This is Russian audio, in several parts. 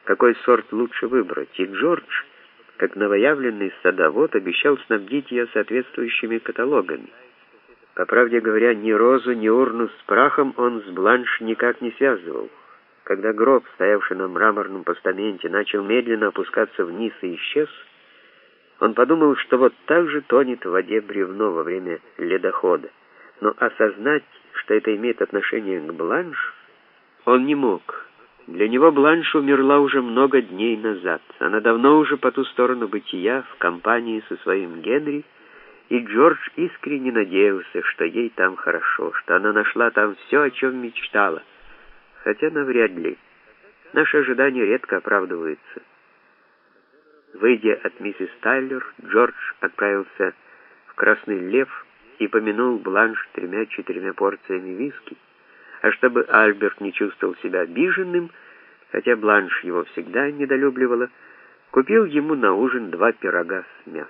какой сорт лучше выбрать, и Джордж, как новоявленный садовод, обещал снабдить ее соответствующими каталогами. По правде говоря, ни розу, ни урну с прахом он с Бланш никак не связывал. Когда гроб, стоявший на мраморном постаменте, начал медленно опускаться вниз и исчез, он подумал, что вот так же тонет в воде бревно во время ледохода. Но осознать, что это имеет отношение к Бланш, он не мог. Для него Бланш умерла уже много дней назад. Она давно уже по ту сторону бытия, в компании со своим Генри, и Джордж искренне надеялся, что ей там хорошо, что она нашла там все, о чем мечтала. Хотя навряд ли. Наши ожидания редко оправдываются. Выйдя от миссис Тайлер, Джордж отправился в Красный Лев и помянул Бланш 3-4 порциями виски. А чтобы Альберт не чувствовал себя обиженным, хотя Бланш его всегда недолюбливала, купил ему на ужин 2 пирога с мясом.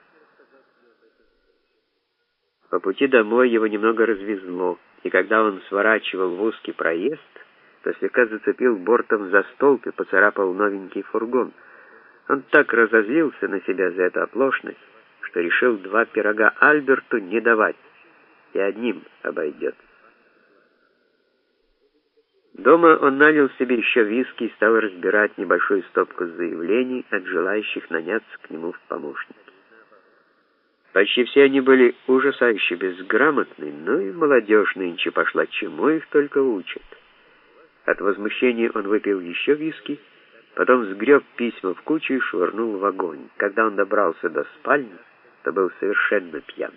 По пути домой его немного развезло, и когда он сворачивал в узкий проезд, то слегка зацепил бортом за столб и поцарапал новенький фургон. Он так разозлился на себя за эту оплошность, что решил 2 пирога Альберту не давать, и одним обойдется. Дома он налил себе еще виски и стал разбирать небольшую стопку заявлений от желающих наняться к нему в помощники. Почти все они были ужасающе безграмотны, но и молодежь нынче пошла, чему их только учат. От возмущения он выпил еще виски, потом сгреб письма в кучу и швырнул в огонь. Когда он добрался до спальни, то был совершенно пьян.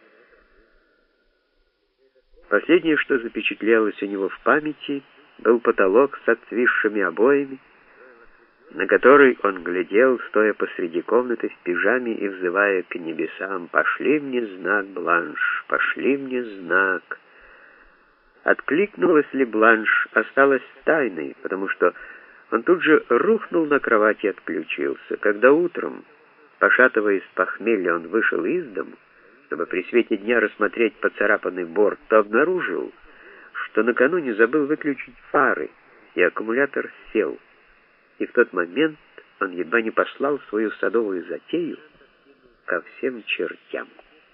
Последнее, что запечатлелось у него в памяти, был потолок с отцвисшими обоями, на который он глядел, стоя посреди комнаты в пижаме и взывая к небесам: «Пошли мне знак, Бланш, пошли мне знак». Откликнулась ли Бланш, осталась тайной, потому что он тут же рухнул на кровать и отключился. Когда утром, пошатываясь с похмелья, он вышел из дому, чтобы при свете дня рассмотреть поцарапанный борт, то обнаружил, что накануне забыл выключить фары, и аккумулятор сел. И в тот момент он едва не послал свою садовую затею ко всем чертям.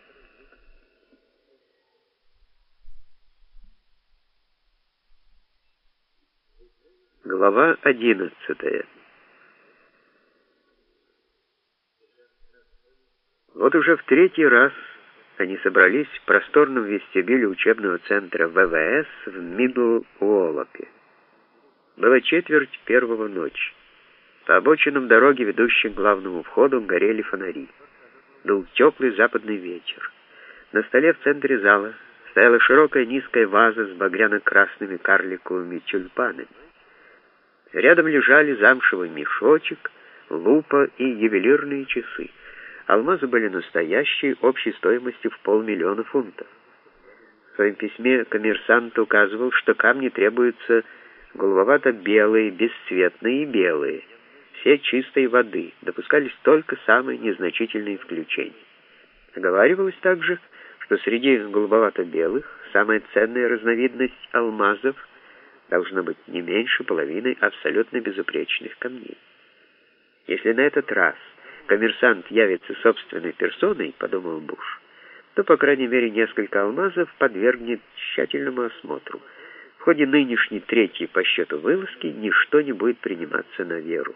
Глава 11. Вот уже в 3-й раз они собрались в просторном вестибюле учебного центра ВВС в Мидл-Уоллопе. Было 1:45 ночи. По обочинам дороги, ведущей к главному входу, горели фонари. Дул теплый западный ветер. На столе в центре зала стояла широкая низкая ваза с багряно-красными карликовыми тюльпанами. Рядом лежали замшевый мешочек, лупа и ювелирные часы. Алмазы были настоящие, общей стоимостью в 500 000 фунтов. В своем письме коммерсант указывал, что камни требуются голубовато-белые, бесцветные и белые, все чистой воды, допускались только самые незначительные исключения. Оговаривалось также, что среди голубовато-белых самая ценная разновидность алмазов должна быть не меньше половины абсолютно безупречных камней. Если на этот раз коммерсант явится собственной персоной, подумал Буш, то, по крайней мере, несколько алмазов подвергнет тщательному осмотру. В ходе нынешней 3-й по счету вылазки ничто не будет приниматься на веру.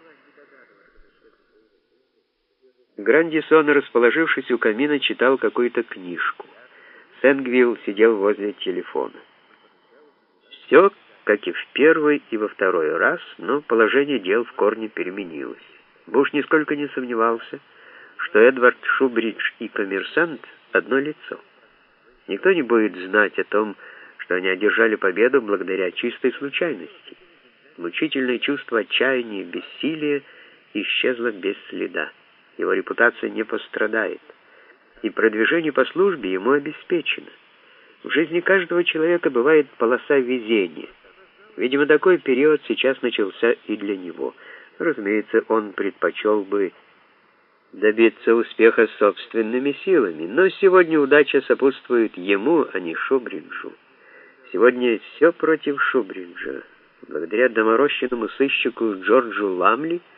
Грандисон, расположившись у камина, читал какую-то книжку. Сэнгвилл сидел возле телефона. Все, как и в 1-й и во 2-й раз, но положение дел в корне переменилось. Буш нисколько не сомневался, что Эдвард Шубридж и коммерсант — одно лицо. Никто не будет знать о том, что они одержали победу благодаря чистой случайности. Мучительное чувство отчаяния и бессилия исчезло без следа. Его репутация не пострадает, и продвижение по службе ему обеспечено. В жизни каждого человека бывает полоса везения. Видимо, такой период сейчас начался и для него. Разумеется, он предпочел бы добиться успеха собственными силами, но сегодня удача сопутствует ему, а не Шубриджу. Сегодня все против Шубриджа. Благодаря доморощенному сыщику Джорджу Ламли